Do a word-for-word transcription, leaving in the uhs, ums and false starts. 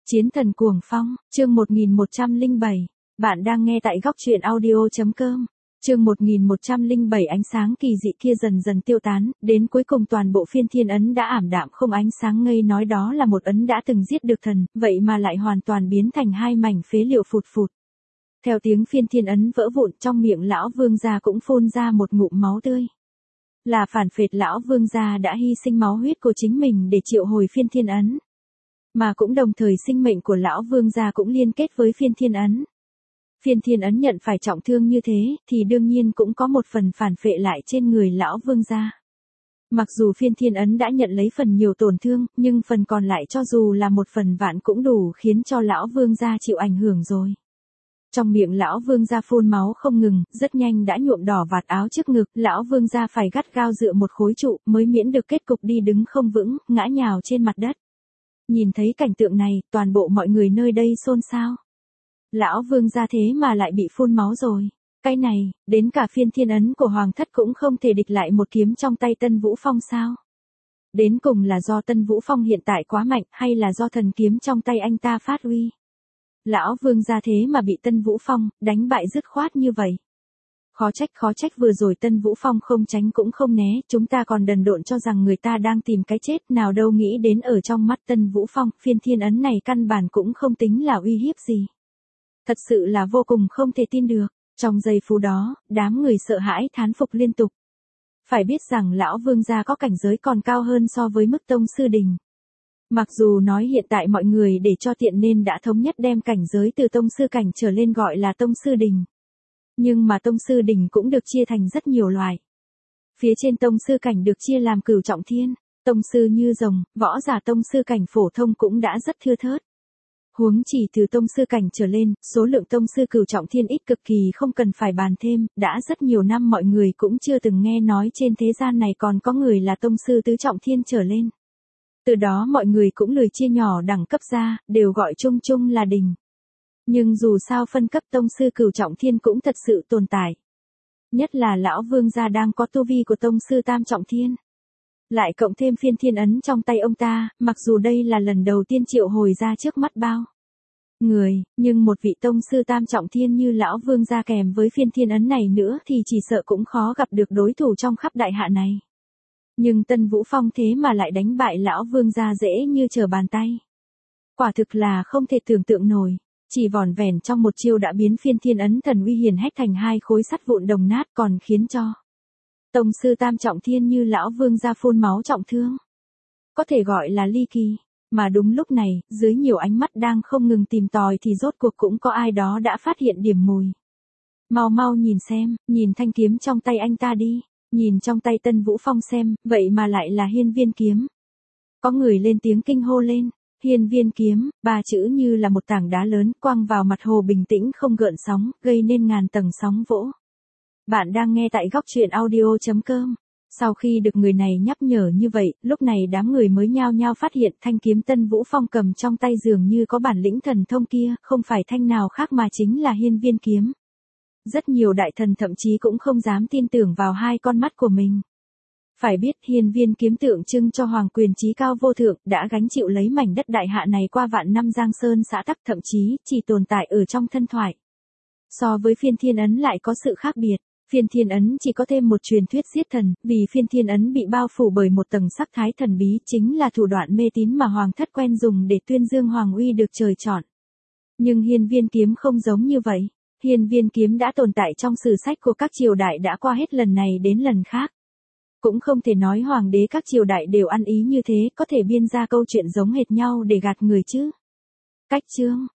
Chiến thần cuồng phong, chương một nghìn một trăm lẻ bảy. Bạn đang nghe tại góc truyện audio.com. Chương một nghìn một trăm lẻ bảy. Ánh sáng kỳ dị kia dần dần tiêu tán, đến cuối cùng toàn bộ phiên thiên ấn đã ảm đạm không ánh sáng, ngây nói đó là một ấn đã từng giết được thần, vậy mà lại hoàn toàn biến thành hai mảnh phế liệu phụt phụt. Theo tiếng phiên thiên ấn vỡ vụn, trong miệng lão vương gia cũng phun ra một ngụm máu tươi. Là phản phệ, lão vương gia đã hy sinh máu huyết của chính mình để triệu hồi phiên thiên ấn. Mà cũng đồng thời sinh mệnh của lão vương gia cũng liên kết với phiên thiên ấn. Phiên thiên ấn nhận phải trọng thương như thế, thì đương nhiên cũng có một phần phản phệ lại trên người lão vương gia. Mặc dù phiên thiên ấn đã nhận lấy phần nhiều tổn thương, nhưng phần còn lại cho dù là một phần vạn cũng đủ khiến cho lão vương gia chịu ảnh hưởng rồi. Trong miệng lão vương gia phun máu không ngừng, rất nhanh đã nhuộm đỏ vạt áo trước ngực, lão vương gia phải gắt gao dựa một khối trụ mới miễn được kết cục đi đứng không vững, ngã nhào trên mặt đất. Nhìn thấy cảnh tượng này, toàn bộ mọi người nơi đây xôn xao. Lão vương gia thế mà lại bị phun máu rồi. Cái này, đến cả phiên thiên ấn của hoàng thất cũng không thể địch lại một kiếm trong tay Tân Vũ Phong sao? Đến cùng là do Tân Vũ Phong hiện tại quá mạnh, hay là do thần kiếm trong tay anh ta phát uy? Lão vương gia thế mà bị Tân Vũ Phong đánh bại dứt khoát như vậy. Khó trách khó trách vừa rồi Tân Vũ Phong không tránh cũng không né, chúng ta còn đần độn cho rằng người ta đang tìm cái chết, nào đâu nghĩ đến ở trong mắt Tân Vũ Phong, phiên thiên ấn này căn bản cũng không tính là uy hiếp gì. Thật sự là vô cùng không thể tin được. Trong giây phút đó, đám người sợ hãi thán phục liên tục. Phải biết rằng lão vương gia có cảnh giới còn cao hơn so với mức tông sư đỉnh. Mặc dù nói hiện tại mọi người để cho tiện nên đã thống nhất đem cảnh giới từ tông sư cảnh trở lên gọi là tông sư đỉnh. Nhưng mà tông sư đỉnh cũng được chia thành rất nhiều loại. Phía trên tông sư cảnh được chia làm cửu trọng thiên, tông sư như rồng, võ giả tông sư cảnh phổ thông cũng đã rất thưa thớt. Huống chỉ từ tông sư cảnh trở lên, số lượng tông sư cửu trọng thiên ít cực kỳ không cần phải bàn thêm, đã rất nhiều năm mọi người cũng chưa từng nghe nói trên thế gian này còn có người là tông sư tứ trọng thiên trở lên. Từ đó mọi người cũng lười chia nhỏ đẳng cấp ra, đều gọi chung chung là đỉnh. Nhưng dù sao phân cấp tông sư cửu trọng thiên cũng thật sự tồn tại. Nhất là lão vương gia đang có tu vi của tông sư tam trọng thiên. Lại cộng thêm phiên thiên ấn trong tay ông ta, mặc dù đây là lần đầu tiên triệu hồi ra trước mắt bao người, nhưng một vị tông sư tam trọng thiên như lão vương gia kèm với phiên thiên ấn này nữa thì chỉ sợ cũng khó gặp được đối thủ trong khắp đại hạ này. Nhưng Tân Vũ Phong thế mà lại đánh bại lão vương gia dễ như trở bàn tay. Quả thực là không thể tưởng tượng nổi. Chỉ vỏn vẹn trong một chiêu đã biến phiên thiên ấn thần uy hiển hách thành hai khối sắt vụn đồng nát, còn khiến cho tông sư tam trọng thiên như lão vương gia phun máu trọng thương. Có thể gọi là ly kỳ. Mà đúng lúc này, dưới nhiều ánh mắt đang không ngừng tìm tòi thì rốt cuộc cũng có ai đó đã phát hiện điểm mùi. Mau mau nhìn xem, nhìn thanh kiếm trong tay anh ta đi. Nhìn trong tay Tân Vũ Phong xem, vậy mà lại là hiên viên kiếm. Có người lên tiếng kinh hô lên. Hiên viên kiếm, ba chữ như là một tảng đá lớn quăng vào mặt hồ bình tĩnh không gợn sóng, gây nên ngàn tầng sóng vỗ. Bạn đang nghe tại góc truyện audio.com. Sau khi được người này nhắc nhở như vậy, lúc này đám người mới nhao nhao phát hiện thanh kiếm Tân Vũ Phong cầm trong tay dường như có bản lĩnh thần thông kia, không phải thanh nào khác mà chính là hiên viên kiếm. Rất nhiều đại thần thậm chí cũng không dám tin tưởng vào hai con mắt của mình. Phải biết hiên viên kiếm tượng trưng cho hoàng quyền chí cao vô thượng, đã gánh chịu lấy mảnh đất đại hạ này qua vạn năm giang sơn xã tắc, thậm chí chỉ tồn tại ở trong thân thoại. So với phiên thiên ấn lại có sự khác biệt. Phiên thiên ấn chỉ có thêm một truyền thuyết giết thần, vì phiên thiên ấn bị bao phủ bởi một tầng sắc thái thần bí, chính là thủ đoạn mê tín mà hoàng thất quen dùng để tuyên dương hoàng uy được trời chọn. Nhưng hiên viên kiếm không giống như vậy. Hiên viên kiếm đã tồn tại trong sử sách của các triều đại đã qua hết lần này đến lần khác. Cũng không thể nói hoàng đế các triều đại đều ăn ý như thế, có thể biên ra câu chuyện giống hệt nhau để gạt người chứ. Cách chương,